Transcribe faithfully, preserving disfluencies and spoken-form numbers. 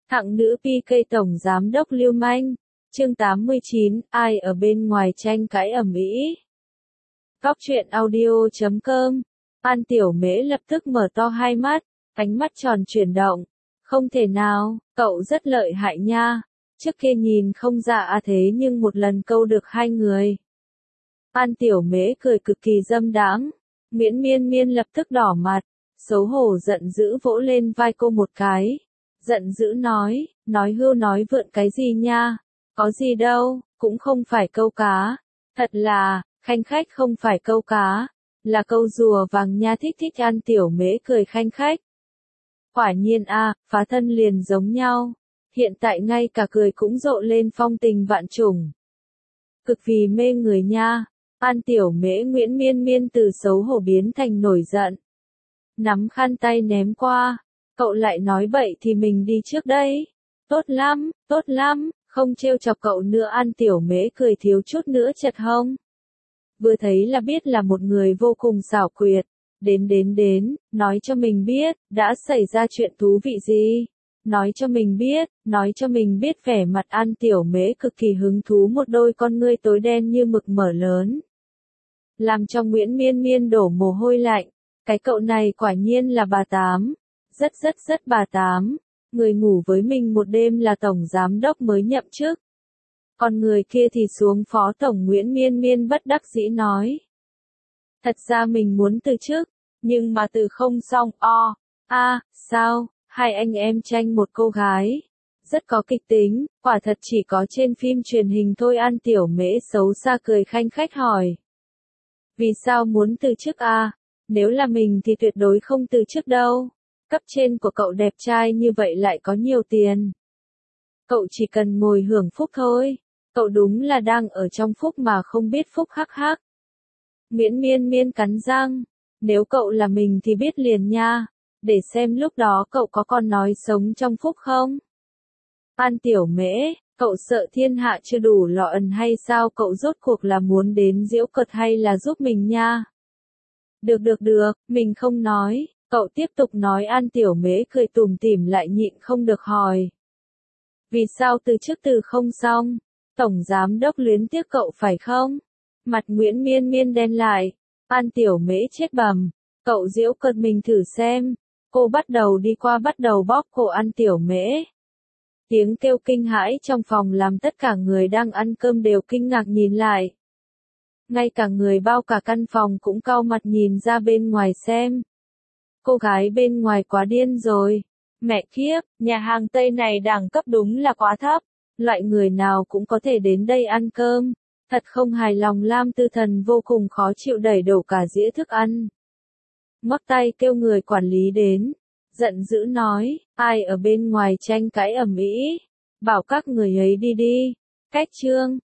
Thặng nữ pê ca tổng giám đốc lưu manh. Chương tám mươi chín, ai ở bên ngoài tranh cãi ầm ĩ. Góc truyện audio chấm com. An Tiểu Mễ lập tức mở to hai mắt, ánh mắt tròn chuyển động. Không thể nào, cậu rất lợi hại nha. Trước kia nhìn không ra à thế nhưng một lần câu được hai người. An Tiểu Mễ cười cực kỳ dâm đãng. Miễn Miên Miên lập tức đỏ mặt, xấu hổ giận dữ vỗ lên vai cô một cái. Giận dữ nói, nói hưu nói vượn cái gì nha, có gì đâu, cũng không phải câu cá. Thật là, khanh khách không phải câu cá, là câu rùa vàng nha. Thích thích An Tiểu Mễ cười khanh khách. Quả nhiên a, phá thân liền giống nhau. Hiện tại ngay cả cười cũng rộ lên phong tình vạn trùng. Cực vì mê người nha. An Tiểu Mễ Nguyễn Miên Miên từ xấu hổ biến thành nổi giận. Nắm khăn tay ném qua. Cậu lại nói bậy thì mình đi trước đây. Tốt lắm, tốt lắm, không trêu chọc cậu nữa. An Tiểu Mễ cười thiếu chút nữa chật hông. Vừa thấy là biết là một người vô cùng xảo quyệt. Đến đến đến, nói cho mình biết, đã xảy ra chuyện thú vị gì. Nói cho mình biết, nói cho mình biết. Vẻ mặt An Tiểu Mễ cực kỳ hứng thú, một đôi con ngươi tối đen như mực mở lớn. Làm cho Nguyễn Miên Miên đổ mồ hôi lạnh. Cái cậu này quả nhiên là bà Tám. Rất rất rất bà Tám. Người ngủ với mình một đêm là tổng giám đốc mới nhậm chức. Còn người kia thì xuống phó tổng. Nguyễn Miên Miên bất đắc dĩ nói. Thật ra mình muốn từ chức, nhưng mà từ không xong. O, a, sao, hai anh em tranh một cô gái. Rất có kịch tính, quả thật chỉ có trên phim truyền hình thôi. An Tiểu Mễ xấu xa cười khanh khách hỏi. Vì sao muốn từ chức a? Nếu là mình thì tuyệt đối không từ chức đâu. Cấp trên của cậu đẹp trai như vậy lại có nhiều tiền. Cậu chỉ cần ngồi hưởng phúc thôi. Cậu đúng là đang ở trong phúc mà không biết phúc. Hắc hắc. Nguyễn Miên Miên cắn răng. Nếu cậu là mình thì biết liền nha. Để xem lúc đó cậu có còn nói sống trong phúc không? An Tiểu Mễ, cậu sợ thiên hạ chưa đủ lọ ẩn hay sao? Cậu rốt cuộc là muốn đến giễu cợt hay là giúp mình nha? Được được được, mình không nói. Cậu tiếp tục nói. An Tiểu Mễ cười tủm tỉm lại nhịn không được hỏi. Vì sao từ chức từ không xong? Tổng giám đốc luyến tiếc cậu phải không? Mặt Nguyễn Miên Miên đen lại. An Tiểu Mễ chết bầm. Cậu giễu cợt mình thử xem. Cô bắt đầu đi qua bắt đầu bóp cổ An Tiểu Mễ. Tiếng kêu kinh hãi trong phòng làm tất cả người đang ăn cơm đều kinh ngạc nhìn lại. Ngay cả người bao cả căn phòng cũng cau mặt nhìn ra bên ngoài xem. Cô gái bên ngoài quá điên rồi. Mẹ kiếp, nhà hàng Tây này đẳng cấp đúng là quá thấp. Loại người nào cũng có thể đến đây ăn cơm. Thật không hài lòng. Lam Tư Thần vô cùng khó chịu đẩy đổ cả dĩa thức ăn. Ngoắc tay kêu người quản lý đến. Giận dữ nói, ai ở bên ngoài tranh cãi ầm ĩ, bảo các người ấy đi đi. Cách trương,